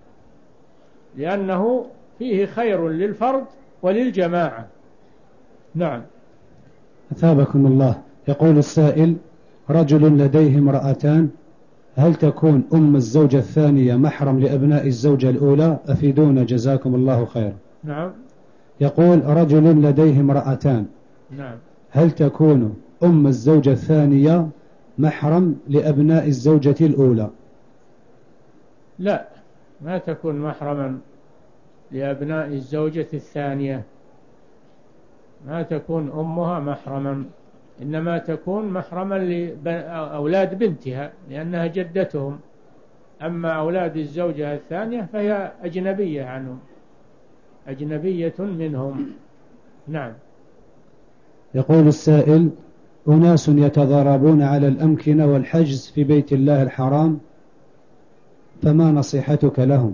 S3: لأنه فيه خير للفرد وللجماعة. نعم.
S4: أثابكم الله. يقول السائل: رجل لديه امرأتان، هل تكون أم الزوجة الثانية محرم لأبناء الزوجة الأولى؟ أفيدونا جزاكم الله خير.
S3: نعم.
S4: يقول: رجل لديه امرأتان،
S3: نعم،
S4: هل تكون أم الزوجة الثانية محرم لأبناء الزوجة الأولى؟
S3: لا، ما تكون محرما لأبناء الزوجة الثانية، ما تكون أمها محرما، إنما تكون محرما لأولاد بنتها لأنها جدتهم. أما أولاد الزوجة الثانية فهي أجنبية عنهم، أجنبية منهم. نعم.
S4: يقول السائل: أناس يتضاربون على الأمكنة والحجز في بيت الله الحرام، فما نصيحتك لهم؟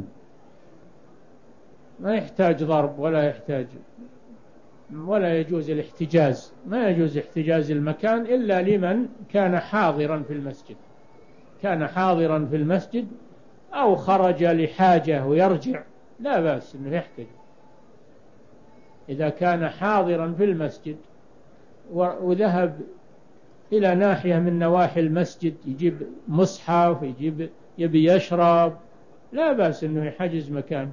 S3: ما يحتاج ضرب ولا يحتاج ولا يجوز الاحتجاز، ما يجوز احتجاز المكان إلا لمن كان حاضرا في المسجد، كان حاضرا في المسجد أو خرج لحاجة ويرجع لا بأس أنه يحتج. إذا كان حاضرا في المسجد وذهب إلى ناحية من نواحي المسجد يجيب مصحف، يجيب يبي يشرب، لا بأس أنه يحجز مكانه.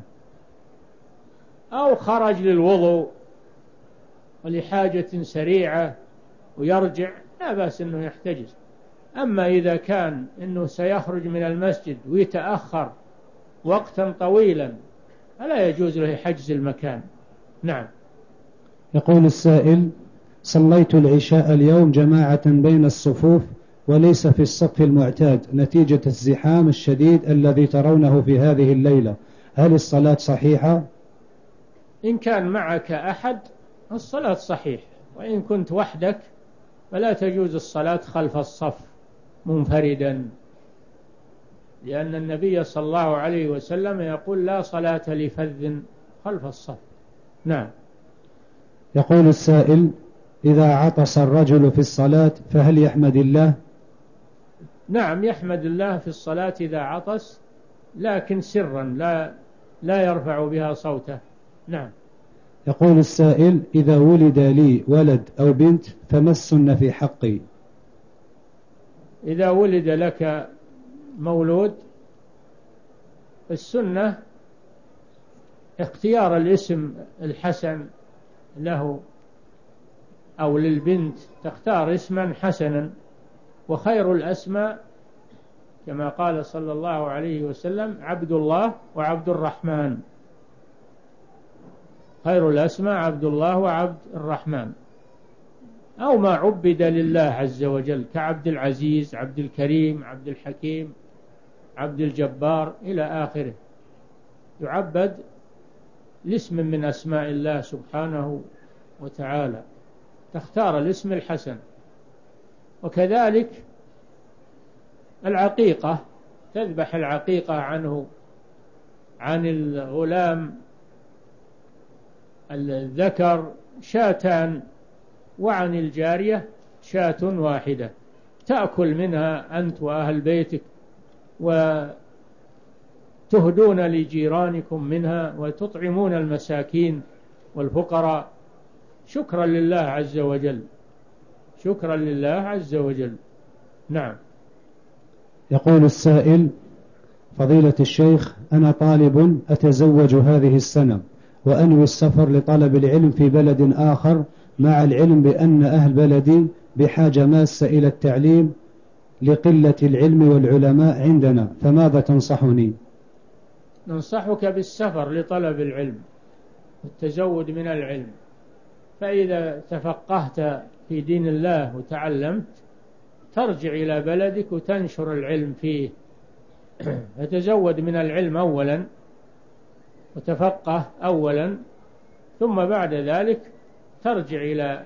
S3: أو خرج للوضوء ولحاجة سريعة ويرجع، لا بأس أنه يحتجز. أما إذا كان أنه سيخرج من المسجد ويتأخر وقتا طويلا فلا يجوز له حجز المكان. نعم.
S4: يقول السائل: صليت العشاء اليوم جماعة بين الصفوف وليس في الصف المعتاد نتيجة الزحام الشديد الذي ترونه في هذه الليلة، هل الصلاة صحيحة؟
S3: إن كان معك أحد الصلاة صحيحة، وإن كنت وحدك فلا تجوز الصلاة خلف الصف منفردا، لأن النبي صلى الله عليه وسلم يقول: لا صلاة لفذ خلف الصف. نعم.
S4: يقول السائل: إذا عطس الرجل في الصلاة فهل يحمد الله؟
S3: نعم، يحمد الله في الصلاة إذا عطس، لكن سرا، لا لا يرفع بها صوته. نعم.
S4: يقول السائل: إذا ولد لي ولد أو بنت فما السنة في حقي؟
S3: إذا ولد لك مولود السنة اختيار الاسم الحسن له، أو للبنت تختار اسما حسنا، وخير الأسماء كما قال صلى الله عليه وسلم: عبد الله وعبد الرحمن. خير الأسماء عبد الله وعبد الرحمن، أو ما عبد لله عز وجل كعبد العزيز، عبد الكريم، عبد الحكيم، عبد الجبار إلى آخره، يعبد لاسم من أسماء الله سبحانه وتعالى، تختار الاسم الحسن. وكذلك العقيقة، تذبح العقيقة عنه عن الغلام الذكر شاتان، وعن الجارية شاة واحدة، تأكل منها أنت وأهل بيتك وتهدون لجيرانكم منها وتطعمون المساكين والفقراء شكرا لله عز وجل، شكرا لله عز وجل. نعم.
S4: يقول السائل: فضيلة الشيخ، أنا طالب أتزوج هذه السنة وأنوي السفر لطلب العلم في بلد آخر، مع العلم بأن أهل بلدي بحاجة ماسة إلى التعليم لقلة العلم والعلماء عندنا، فماذا تنصحني؟
S3: ننصحك بالسفر لطلب العلم والتزود من العلم، فإذا تفقهت في دين الله وتعلمت ترجع إلى بلدك وتنشر العلم فيه. فتزود من العلم أولا وتفقه أولا، ثم بعد ذلك ترجع إلى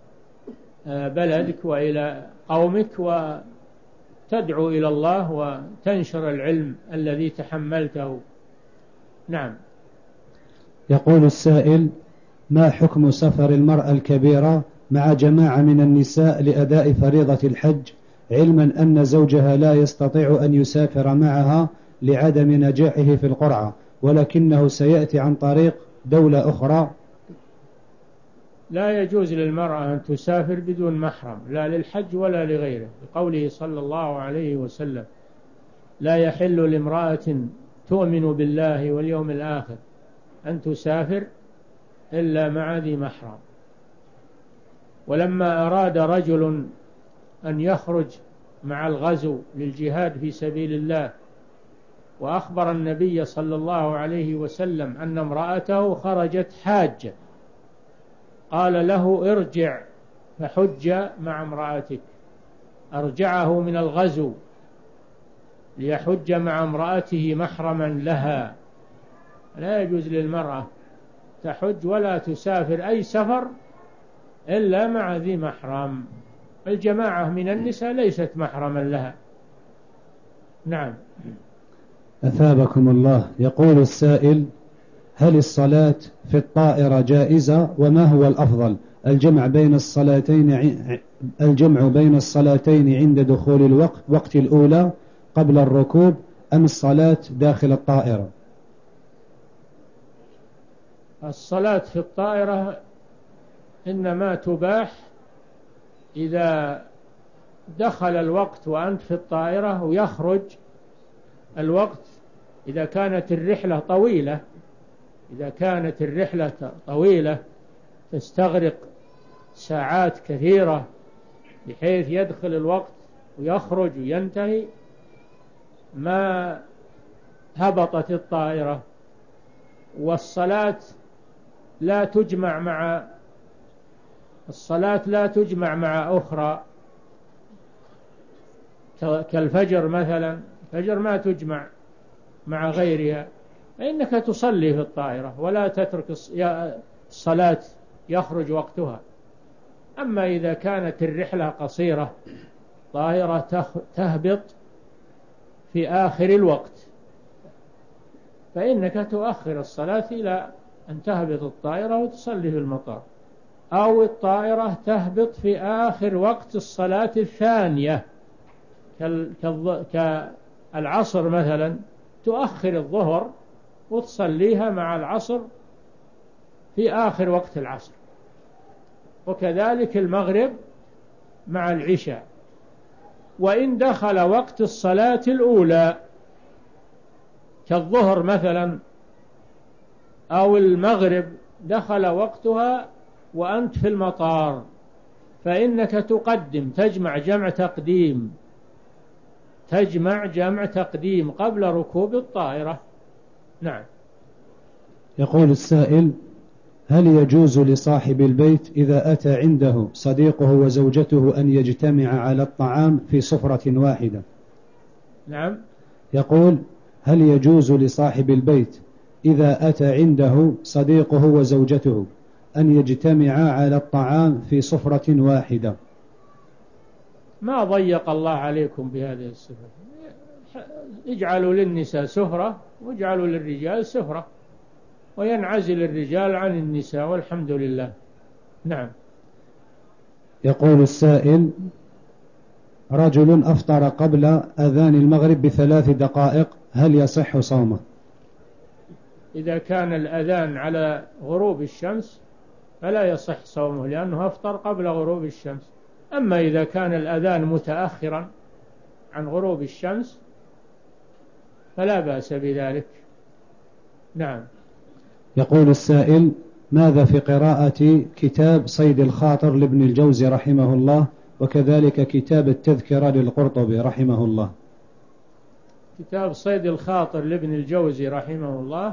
S3: بلدك وإلى قومك وتدعو إلى الله وتنشر العلم الذي تحملته. نعم.
S4: يقول السائل: ما حكم سفر المرأة الكبيرة مع جماعة من النساء لأداء فريضة الحج، علما أن زوجها لا يستطيع أن يسافر معها لعدم نجاحه في القرعة، ولكنه سيأتي عن طريق دولة أخرى؟
S3: لا يجوز للمرأة أن تسافر بدون محرم، لا للحج ولا لغيره، لقوله صلى الله عليه وسلم: لا يحل لامرأة تؤمن بالله واليوم الآخر أن تسافر إلا مع ذي محرم. ولما أراد رجل أن يخرج مع الغزو للجهاد في سبيل الله وأخبر النبي صلى الله عليه وسلم أن امرأته خرجت حاجة، قال له: ارجع فحج مع امرأتك. أرجعه من الغزو ليحج مع امرأته محرما لها. لا يجوز للمرأة تحج ولا تسافر أي سفر إلا مع ذي محرم. الجماعة من النساء ليست محرما لها. نعم.
S4: أثابكم الله. يقول السائل: هل الصلاة في الطائرة جائزة، وما هو الأفضل، الجمع بين الصلاتين الجمع بين الصلاتين عند دخول الوقت وقت الأولى قبل الركوب، أم الصلاة داخل الطائرة؟
S3: الصلاة في الطائرة إنما تباح إذا دخل الوقت وأنت في الطائرة ويخرج الوقت، إذا كانت الرحلة طويلة إذا كانت الرحلة طويلة تستغرق ساعات كثيرة بحيث يدخل الوقت ويخرج وينتهي، ما هبطت الطائرة، والصلاة لا تجمع مع الصلاة لا تجمع مع أخرى كالفجر مثلا. الفجر ما تجمع مع غيرها، فإنك تصلي في الطائرة ولا تترك الصلاة يخرج وقتها. أما إذا كانت الرحلة قصيرة، طائرة تهبط في آخر الوقت، فإنك تؤخر الصلاة إلى أن تهبط الطائرة وتصلي في المطار، أو الطائرة تهبط في آخر وقت الصلاة الثانية كالعصر مثلا، تؤخر الظهر وتصليها مع العصر في آخر وقت العصر، وكذلك المغرب مع العشاء. وإن دخل وقت الصلاة الأولى كالظهر مثلا أو المغرب دخل وقتها وأنت في المطار، فإنك تقدم تجمع جمع تقديم تجمع جمع تقديم قبل ركوب الطائرة. نعم.
S4: يقول السائل: هل يجوز لصاحب البيت إذا أتى عنده صديقه وزوجته أن يجتمع على الطعام في سفرة واحدة؟
S3: نعم.
S4: يقول: هل يجوز لصاحب البيت إذا أتى عنده صديقه وزوجته أن يجتمعا على الطعام في سفرة واحدة؟
S3: ما ضيق الله عليكم بهذه السفرة، اجعلوا للنساء سفرة واجعلوا للرجال سفرة، وينعزل الرجال عن النساء، والحمد لله. نعم.
S4: يقول السائل: رجل أفطر قبل أذان المغرب بثلاث دقائق، هل يصح صومه؟
S3: إذا كان الأذان على غروب الشمس فلا يصح صومه، لأنه أفطر قبل غروب الشمس. أما إذا كان الأذان متأخرا عن غروب الشمس فلا بأس بذلك. نعم.
S4: يقول السائل: ماذا في قراءة كتاب صيد الخاطر لابن الجوزي رحمه الله، وكذلك كتاب التذكرة للقرطبي رحمه الله؟
S3: كتاب صيد الخاطر لابن الجوزي رحمه الله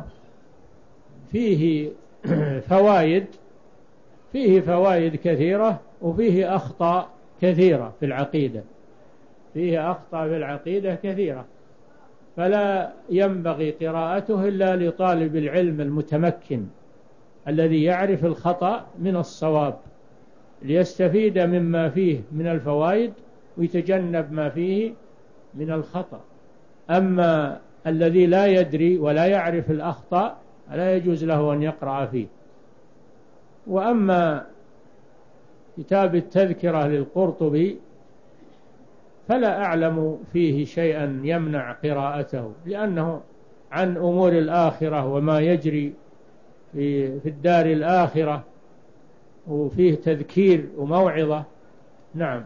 S3: فيه فوائد فيه فوائد كثيرة، وفيه أخطاء كثيرة في العقيدة فيه أخطاء في العقيدة كثيرة، فلا ينبغي قراءته إلا لطالب العلم المتمكن الذي يعرف الخطأ من الصواب، ليستفيد مما فيه من الفوائد ويتجنب ما فيه من الخطأ. أما الذي لا يدري ولا يعرف الأخطاء لا يجوز له أن يقرأ فيه. وأما كتاب التذكرة للقرطبي فلا أعلم فيه شيئا يمنع قراءته، لأنه عن أمور الآخرة وما يجري في, في الدار الآخرة، وفيه تذكير وموعظة. نعم.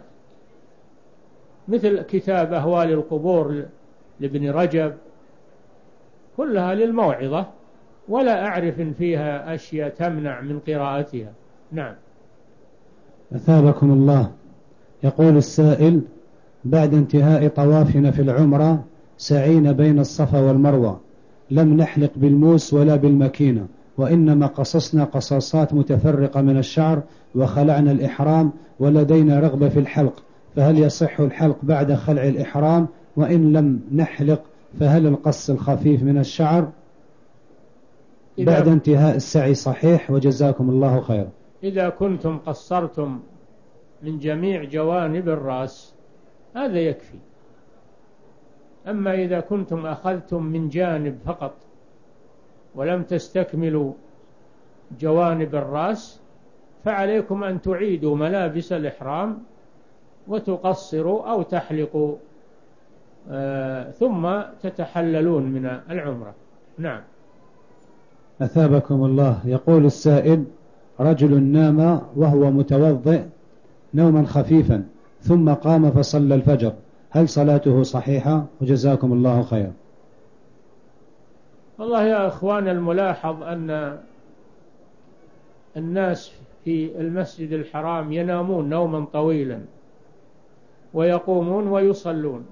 S3: مثل كتاب أهوال القبور لابن رجب، كلها للموعظة، ولا أعرف فيها أشياء تمنع من قراءتها. نعم.
S4: أثابكم الله. يقول السائل: بعد انتهاء طوافنا في العمرة سعينا بين الصفا والمروة، لم نحلق بالموس ولا بالمكينة، وإنما قصصنا قصاصات متفرقة من الشعر وخلعنا الإحرام، ولدينا رغبة في الحلق، فهل يصح الحلق بعد خلع الإحرام؟ وإن لم نحلق فهل القص الخفيف من الشعر بعد انتهاء السعي صحيح؟ وجزاكم الله خير.
S3: إذا كنتم قصرتم من جميع جوانب الرأس هذا يكفي. أما إذا كنتم أخذتم من جانب فقط ولم تستكملوا جوانب الرأس فعليكم أن تعيدوا ملابس الإحرام وتقصروا أو تحلقوا آه ثم تتحللون من العمرة. نعم.
S4: أثابكم الله. يقول السائل: رجل نام وهو متوضئ نوما خفيفا ثم قام فصلى الفجر، هل صلاته صحيحة؟ وجزاكم الله خير.
S3: والله يا أخوان، الملاحظ أن الناس في المسجد الحرام ينامون نوما طويلا ويقومون ويصلون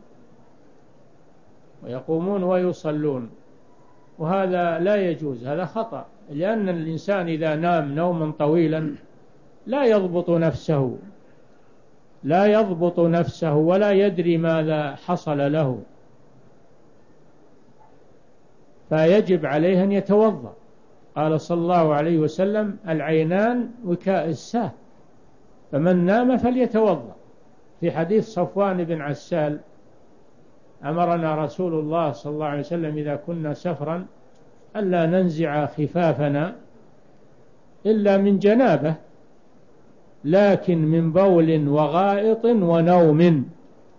S3: ويقومون ويصلون وهذا لا يجوز، هذا خطأ، لأن الإنسان إذا نام نوما طويلا لا يضبط نفسه لا يضبط نفسه ولا يدري ماذا حصل له، فيجب عليه أن يتوضأ. قال صلى الله عليه وسلم: العينان وكاء الساه، فمن نام فليتوضأ. في حديث صفوان بن عسال: أمرنا رسول الله صلى الله عليه وسلم إذا كنا سفرا ألا ننزع خفافنا إلا من جنابه، لكن من بول وغائط ونوم.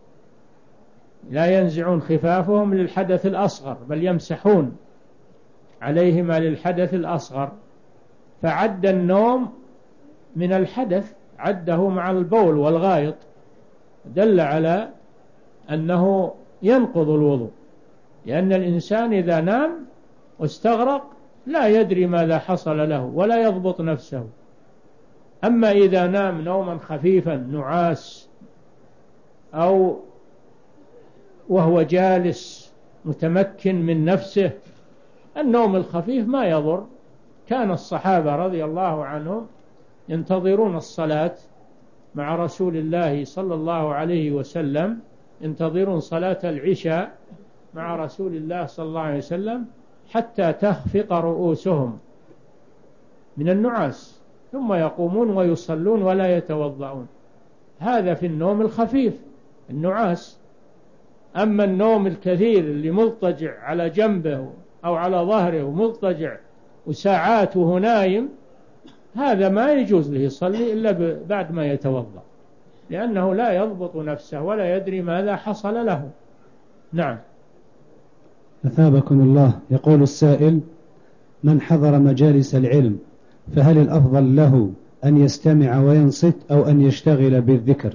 S3: لا ينزعون خفافهم للحدث الأصغر، بل يمسحون عليهما للحدث الأصغر، فعد النوم من الحدث، عده مع البول والغائط، دل على أنه ينقض الوضوء، لأن الإنسان إذا نام واستغرق لا يدري ماذا حصل له ولا يضبط نفسه. أما إذا نام نوما خفيفا نعاس أو وهو جالس متمكن من نفسه، النوم الخفيف ما يضر. كان الصحابة رضي الله عنهم ينتظرون الصلاة مع رسول الله صلى الله عليه وسلم، ينتظرون صلاة العشاء مع رسول الله صلى الله عليه وسلم حتى تخفق رؤوسهم من النعاس، ثم يقومون ويصلون ولا يتوضعون. هذا في النوم الخفيف النعاس. أما النوم الكثير اللي مضطجع على جنبه أو على ظهره ومضطجع وساعاته نايم، هذا ما يجوز له يصلي إلا بعد ما يتوضأ، لأنه لا يضبط نفسه ولا يدري ماذا حصل له. نعم.
S4: أثابكم الله. يقول السائل: من حضر مجالس العلم فهل الأفضل له أن يستمع وينصت أو أن يشتغل بالذكر؟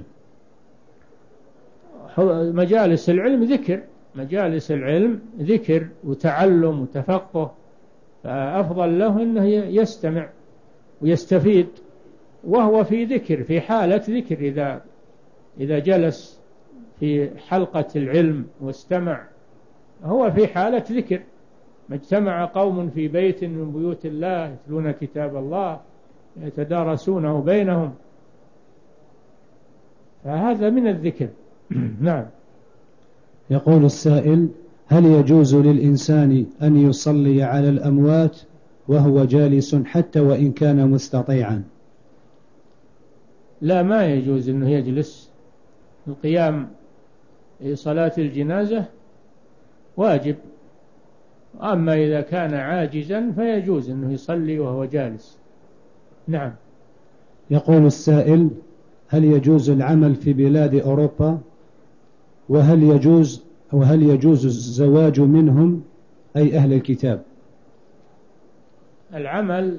S3: مجالس العلم ذكر، مجالس العلم ذكر وتعلم وتفقه، فأفضل له أنه يستمع ويستفيد وهو في ذكر، في حالة ذكر. إذا إذا جلس في حلقة العلم واستمع هو في حالة ذكر. ما اجتمع قوم في بيت من بيوت الله يتلون كتاب الله يتدارسونه بينهم، فهذا من الذكر. نعم.
S4: يقول السائل: هل يجوز للإنسان أن يصلي على الأموات وهو جالس حتى وإن كان مستطيعا؟
S3: لا، ما يجوز أنه يجلس. القيام لصلاة الجنازة واجب، أما إذا كان عاجزا فيجوز أنه يصلي وهو جالس. نعم.
S4: يقول السائل: هل يجوز العمل في بلاد أوروبا؟ وهل يجوز أو هل يجوز الزواج منهم أي أهل الكتاب؟
S3: العمل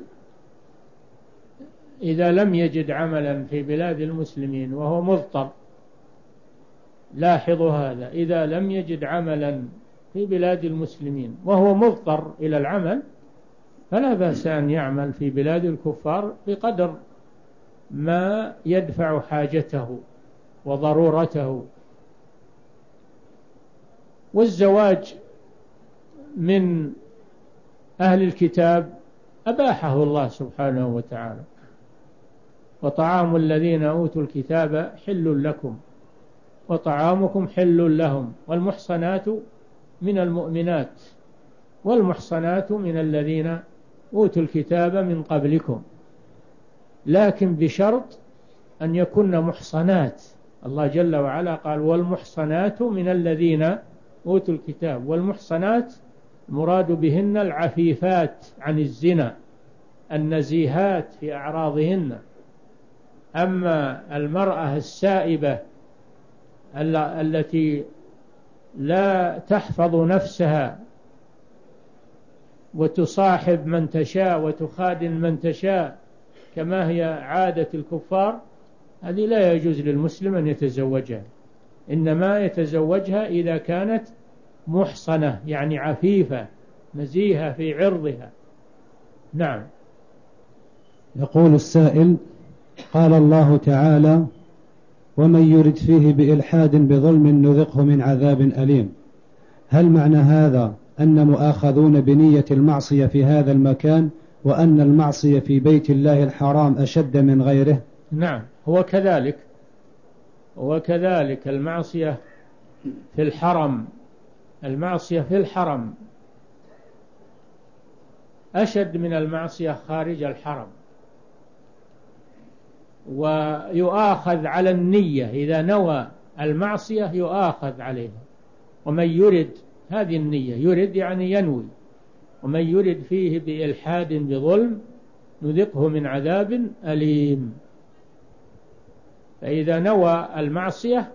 S3: إذا لم يجد عملا في بلاد المسلمين وهو مضطر، لاحظوا هذا، إذا لم يجد عملا في بلاد المسلمين وهو مضطر إلى العمل فلا بأس أن يعمل في بلاد الكفار بقدر ما يدفع حاجته وضرورته. والزواج من أهل الكتاب أباحه الله سبحانه وتعالى: وطعام الذين أوتوا الكتاب حل لكم وطعامكم حل لهم والمحصنات من المؤمنات والمحصنات من الذين أوتوا الكتاب من قبلكم، لكن بشرط أن يكن محصنات. الله جل وعلا قال: والمحصنات من الذين أوتوا الكتاب، والمحصنات مراد بهن العفيفات عن الزنا النزيهات في أعراضهن. أما المرأة السائبة التي لا تحفظ نفسها وتصاحب من تشاء وتخادن من تشاء كما هي عادة الكفار، هذه لا يجوز للمسلم أن يتزوجها، إنما يتزوجها إذا كانت محصنة يعني عفيفة نزيهة في عرضها. نعم.
S4: يقول السائل: قال الله تعالى: ومن يرد فيه بإلحاد بظلم نذقه من عذاب أليم. هل معنى هذا أن مؤاخذون بنية المعصية في هذا المكان، وأن المعصية في بيت الله الحرام أشد من غيره؟
S3: نعم، هو كذلك، هو كذلك المعصية في الحرم، المعصية في الحرم أشد من المعصية خارج الحرم، ويؤاخذ على النية، إذا نوى المعصية يؤاخذ عليها. ومن يرد، هذه النية، يرد يعني ينوي، ومن يرد فيه بإلحاد بظلم نذقه من عذاب أليم. فإذا نوى المعصية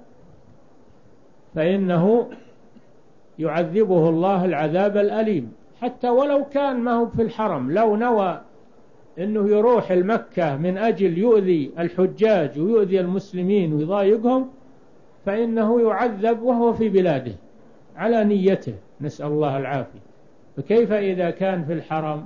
S3: فإنه يعذبه الله العذاب الأليم، حتى ولو كان ما هو في الحرم. لو نوى أنه يروح المكة من أجل يؤذي الحجاج ويؤذي المسلمين ويضايقهم، فإنه يعذب وهو في بلاده على نيته، نسأل الله العافية. فكيف إذا كان في الحرم؟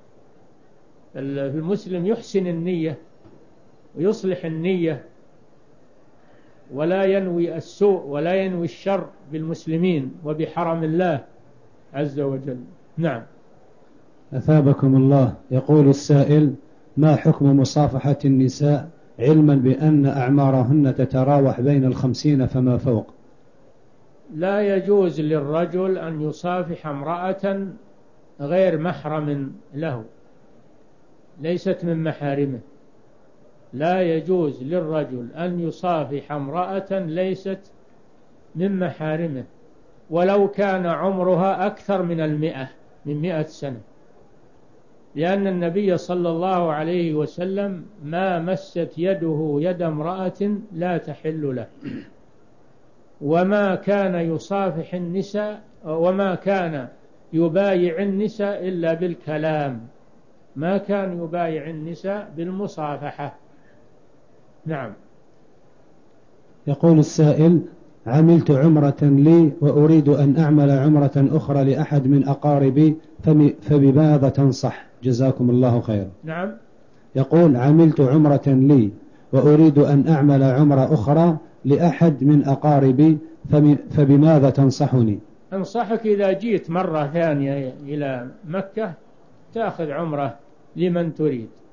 S3: المسلم يحسن النية ويصلح النية ولا ينوي السوء ولا ينوي الشر بالمسلمين وبحرم الله عز وجل. نعم.
S4: أثابكم الله. يقول السائل: ما حكم مصافحة النساء علما بأن أعمارهن تتراوح بين الخمسين فما فوق؟
S3: لا يجوز للرجل أن يصافح امرأة غير محرم له، ليست من محارمه. لا يجوز للرجل أن يصافح امرأة ليست من محارمه، ولو كان عمرها أكثر من المئة، من مئة سنة، لأن النبي صلى الله عليه وسلم ما مست يده يد امرأة لا تحل له. وما كان يصافح النساء وما كان يبايع النساء إلا بالكلام، ما كان يبايع النساء بالمصافحة. نعم.
S4: يقول السائل: عملت عمرة لي وأريد أن أعمل عمرة أخرى لأحد من أقاربي، فبماذا تنصح؟ جزاكم الله خيرا.
S3: نعم.
S4: يقول: عملت عمرة لي وأريد أن أعمل عمرة أخرى لأحد من أقاربي، فبماذا تنصحني؟
S3: أنصحك إذا جيت مرة ثانية إلى مكة تأخذ عمرة لمن تريد.